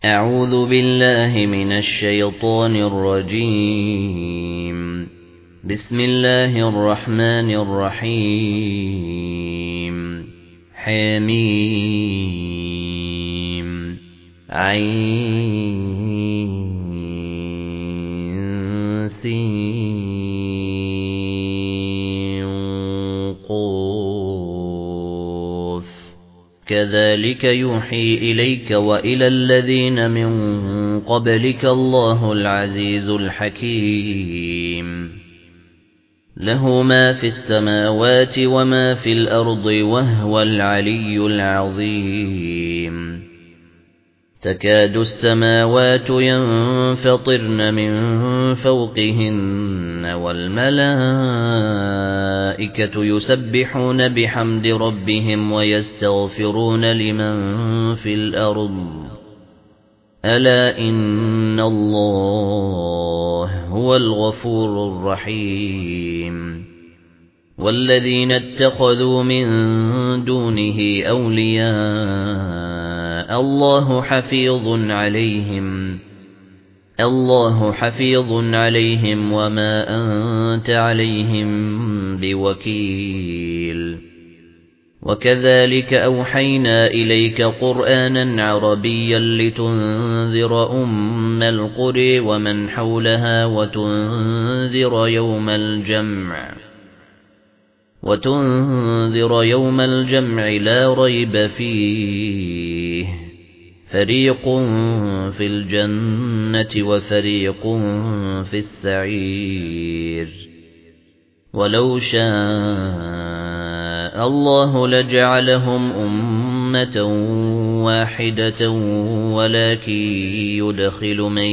أعوذ بالله من الشيطان الرجيم. بسم الله الرحمن الرحيم. حميم عين سين قاف كذلك يوحي إليك وإلى الذين من قبلك الله العزيز الحكيم. له ما في السماوات وما في الأرض وهو العلي العظيم. تكاد السماوات ينفطرن من فوقهن والملائكة يسبحون بحمد ربهم ويستغفرون لمن في الأرض ألا إن الله هو الغفور الرحيم. والذين اتخذوا من دونه أولياء الله حفيظ عليهم وما أنت عليهم بوكيل. وكذلك أوحينا إليك قرآنا عربيا لتنذر القرى ومن حولها وتنذر يوم الجمع لا ريب فيه فريق في الجنة وفريق في السعير. ولو شاء الله لجعلهم أمة واحدة ولكن يدخل من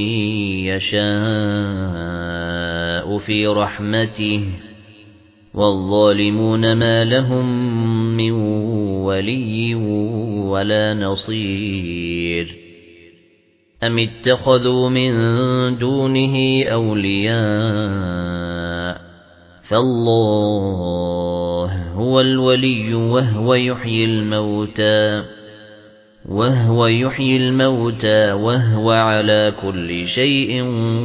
يشاء في رحمته والظالمون ما لهم من ولي ولا نصير. أم اتخذوا من دونه أولياء فالله هو الولي وهو يحيي الموتى وهو على كل شيء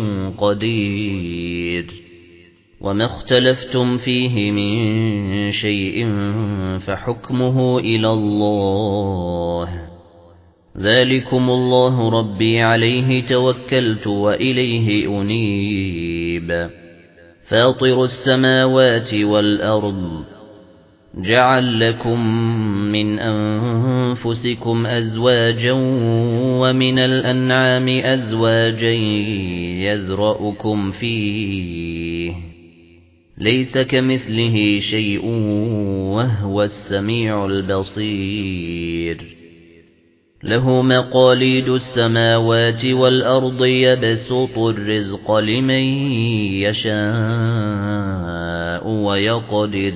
قدير. وما اختلفتم فيه من شيء فحكمه إلى الله. ذلكم الله ربي عليه توكلت وإليه أنيب. فاطر السماوات والأرض جعل لكم من أنفسكم أزواجا ومن الأنعام أزواجا يذرأكم فيه ليس كمثله شيء وهو السميع البصير. له مقاليد السماوات والأرض يبسط الرزق لمن يشاء ويقدر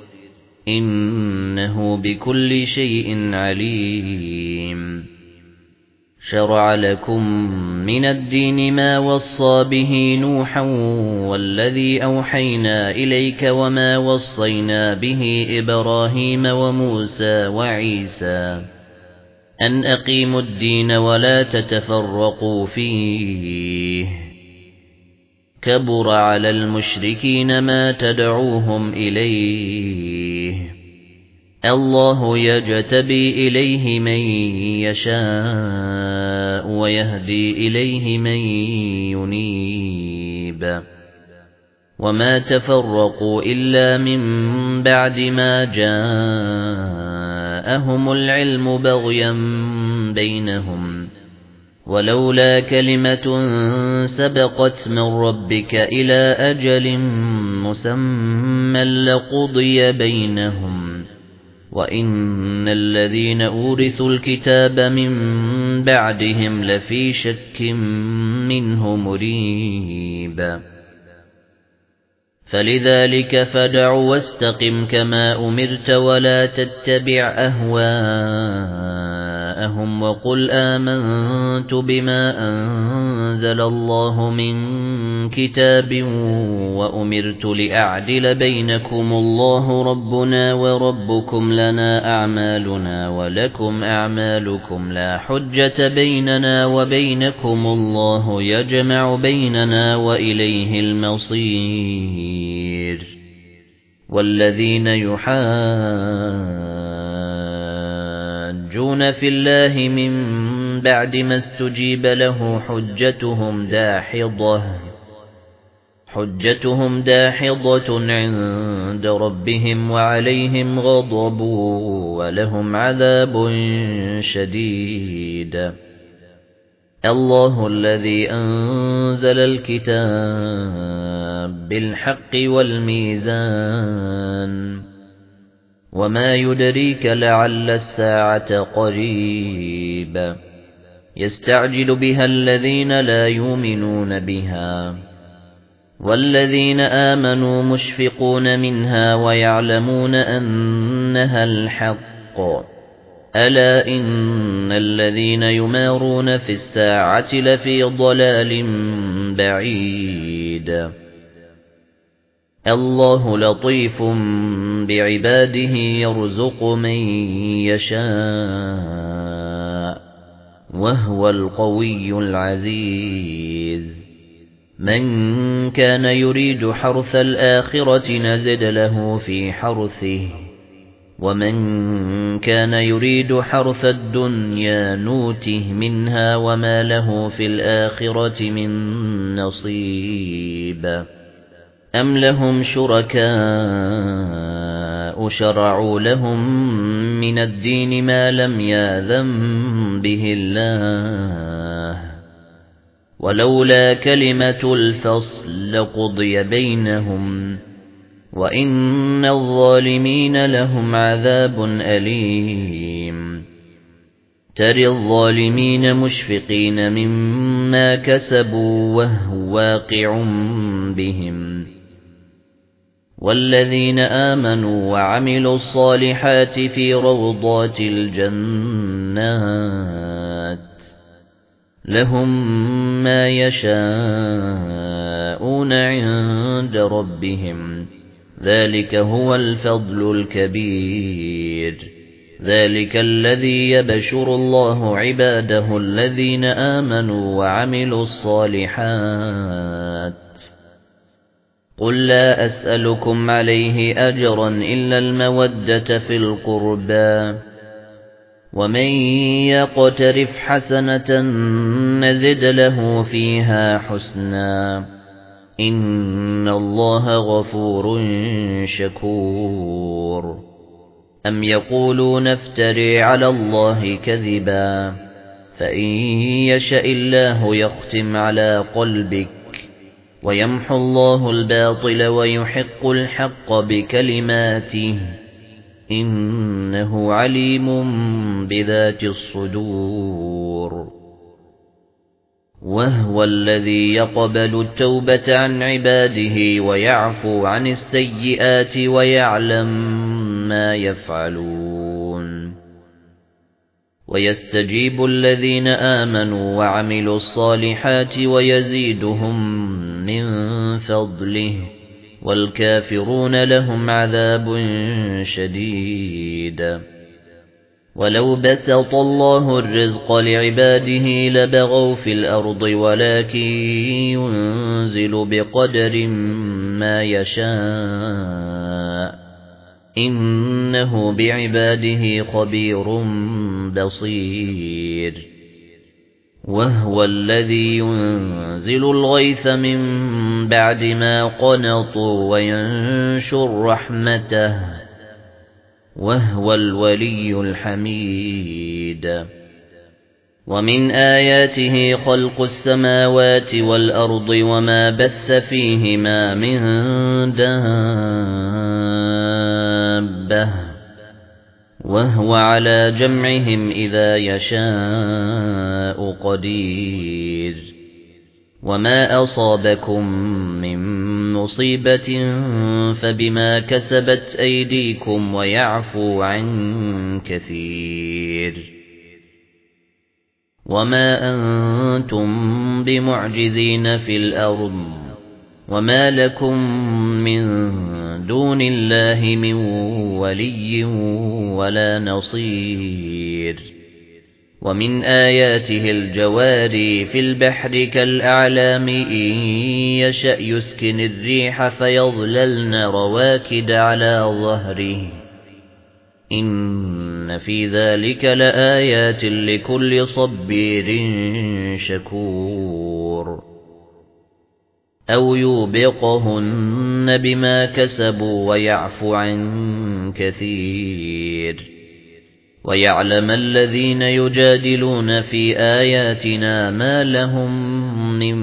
إنه بكل شيء عليم. شرع لكم من الدين ما وصى به نوحا والذي أوحينا إليك وما وصينا به إبراهيم وموسى وعيسى أن أقيموا الدين ولا تتفرقوا فيه. كبر على المشركين ما تدعوهم إليه. الله يجتبي إليه من يشاء ويهدي إليه من ينيب. وما تفرقوا إلا من بعد ما جاءهم العلم بغيا بينهم ولولا كلمة سبقت من ربك إلى أجل مسمى لقضي بينهم وإن الذين أورثوا الكتاب من بعدهم لفي شك منه مريب. فلذلك فادع واستقم كما أمرت ولا تتبع أهواءهم جاءهم وقل آمنت بما أنزل الله من كتاب وأمرت لأعدل بينكم الله ربنا وربكم لنا أعمالنا ولكم أعمالكم لا حجة بيننا وبينكم الله يجمع بيننا وإليه المصير والذين يحاجون في الله من بعد ما استجيب له حجتهم داحضة عند ربهم وعليهم غضب ولهم عذاب شديد الله الذي أنزل الكتاب بالحق والميزان وما يدريك لعل الساعة قريب يستعجل بها الذين لا يؤمنون بها والذين آمنوا مشفقون منها ويعلمون أنها الحق ألا إن الذين يمارون في الساعة لفي ضلال بعيد الله لطيف بعباده يرزق من يشاء وهو القوي العزيز من كان يريد حرث الآخرة نزد له في حرثه ومن كان يريد حرث الدنيا نوته منها وما له في الآخرة من نصيب أم لهم شركاء شرعوا لهم من الدين ما لم يأذن به الله ولولا كلمة الفصل لقضي بينهم وإن الظالمين لهم عذاب أليم ترى الظالمين مشفقين مما كسبوا وهو واقع بهم والذين آمنوا وعملوا الصالحات في روضات الجنات لهم ما يشاءون عند ربهم ذلك هو الفضل الكبير ذلك الذي يبشر الله عباده الذين آمنوا وعملوا الصالحات قل لا أسألكم عليه أجرا إلا المودة في القربى ومن يقترف حسنة نزد له فيها حسنا إن الله غفور شكور أم يقولون افتري على الله كذبا فإن يشاء الله يختم على قلبك ويمحو الله الباطل ويحق الحق بكلماته إنه عليم بذات الصدور وهو الذي يقبل التوبة عن عباده ويعفو عن السيئات ويعلم ما يفعلون ويستجيب الذين آمنوا وعملوا الصالحات ويزيدهم من فضله والكافرون لهم عذاب شديد ولو بسط الله الرزق لعباده لبغوا في الأرض ولكن ينزل بقدر ما يشاء إنه بعباده خبير بصير وهو الذي ينزل الغيث من بعد ما قنطوا وينشر رحمته وهو الولي الحميد ومن آياته خلق السماوات والأرض وما بث فيهما من دابة وهو على جمعهم إذا يشاء قدير وما أصابكم من مصيبة فبما كسبت أيديكم ويعفو عن كثير وما أنتم بمعجزين في الأرض وما لكم من دون الله من ولي ولا نصير ومن آياته الجواري في البحر كالأعلام إن يشأ يسكن الريح فيظللن رواكد على ظهره إن في ذلك لآيات لكل صبير شكور أو يوبقهن بما كسبوا ويعفو عن كثير ويعلم الذين يجادلون في آياتنا ما لهم من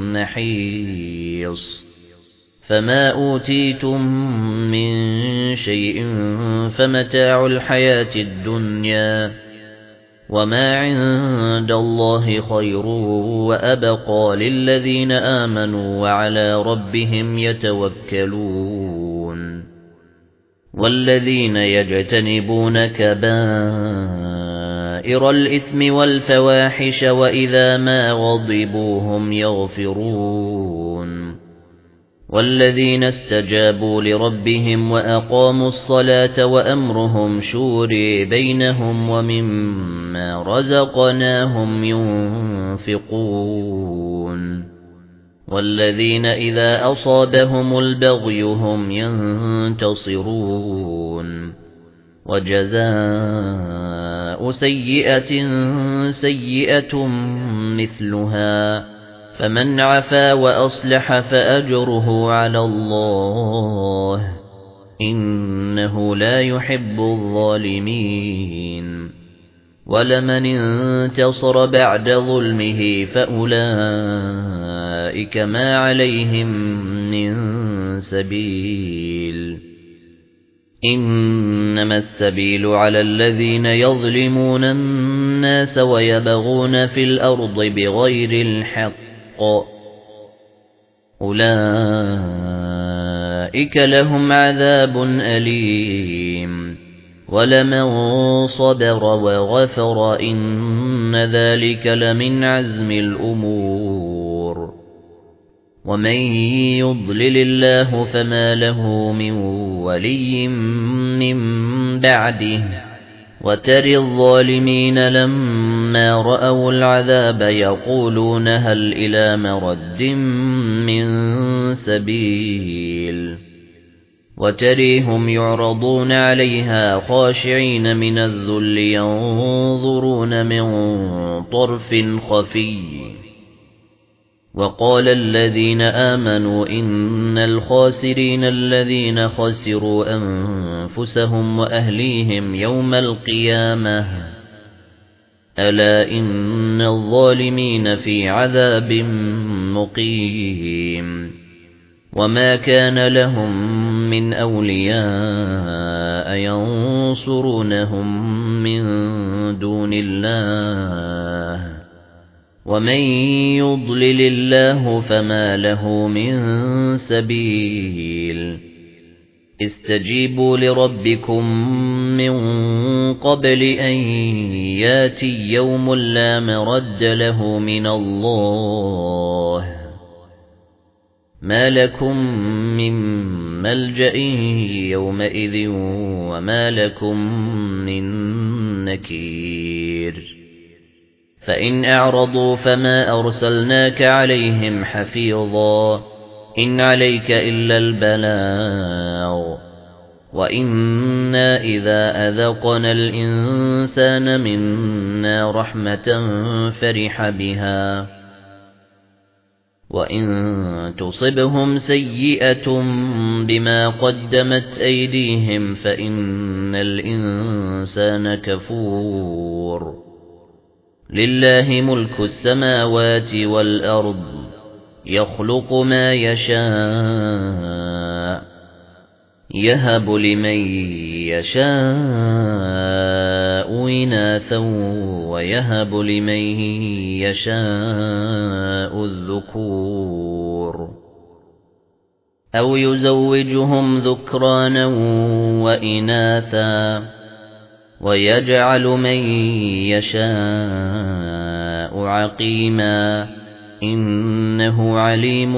محيص فما أوتيتم من شيء فمتاع الحياة الدنيا وما عند الله خير وأبقى للذين آمنوا وعلى ربهم يتوكلون والذين يجتنبون كبائر الإثم والفواحش وإذا ما غضبوا هم يغفرون والذين استجابوا لربهم وأقاموا الصلاة وأمرهم شورى بينهم ومما رزقناهم ينفقون والذين إذا أصابهم البغي هم ينتصرون وجزاء سيئة سيئة مثلها فمن عفا وأصلح فأجره على الله إنه لا يحب الظالمين ولمن انتصر بعد ظلمه فأولئك ما عليهم من سبيل إنما السبيل على الذين يظلمون الناس ويبغون في الأرض بغير الحق أولئك لهم عذاب أليم ولمن صبر وغفر إن ذلك لمن عزم الأمور ومن يضلل الله فما له من ولي من بعده وترى الظالمين لما رأوا العذاب يقولون هل إلى مرد من سبيل وتريهم يعرضون عليها خاشعين من الذل ينظرون من طرف خفي وقال الذين آمنوا إن الخاسرين الذين خسروا أنفسهم وأهليهم يوم القيامة ألا إن الظالمين في عذاب مقيم وما كان لهم من أولياء ينصرونهم من دون الله ومن يضلل الله فما له من سبيل استجيبوا لربكم من قبل أن ياتي يوم لا مرد له من الله ما لكم من ملجأ يومئذ وما لكم من نكير فإن أعرضوا فما أرسلناك عليهم حفيظا إن عليك إلا البلاغ وإنا إذا أذقنا الإنسان منا رحمة فرح بها وإن تصبهم سيئة بما قدمت أيديهم فإن الإنسان كفور لله ملك السماوات والأرض يخلق ما يشاء يهب لمن يشاء إناثا ويهب لمن يشاء الذكور أو يزوجهم ذكرانا وإناثا ويجعل من يشاء عقيما إنه عليم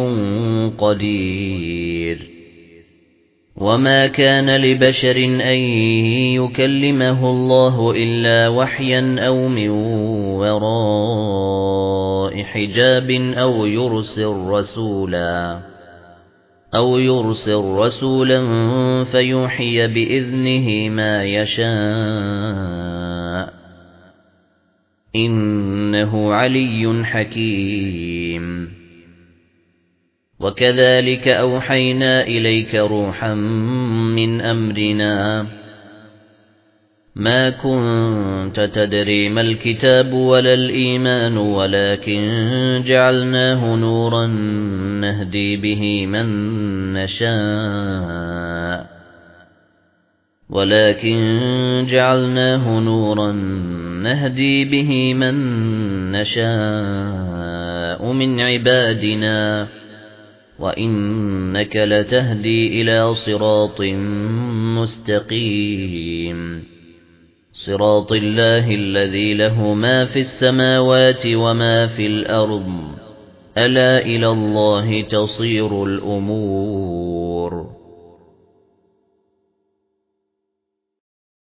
قدير وما كان لبشر أن يكلمه الله إلا وحيا أو من وراء حجاب أو يرسل رسولا فيوحي بإذنه ما يشاء إنه علي حكيم وكذلك أوحينا إليك روحا من أمرنا ما كنت تدري ما الكتاب ولا الإيمان ولكن جعلناه نورا نهدي به من نشاء من عبادنا وإنك لتهدي إلى صراط مستقيم صراط الله الذي له ما في السماوات وما في الأرض ألا إلى الله تصير الأمور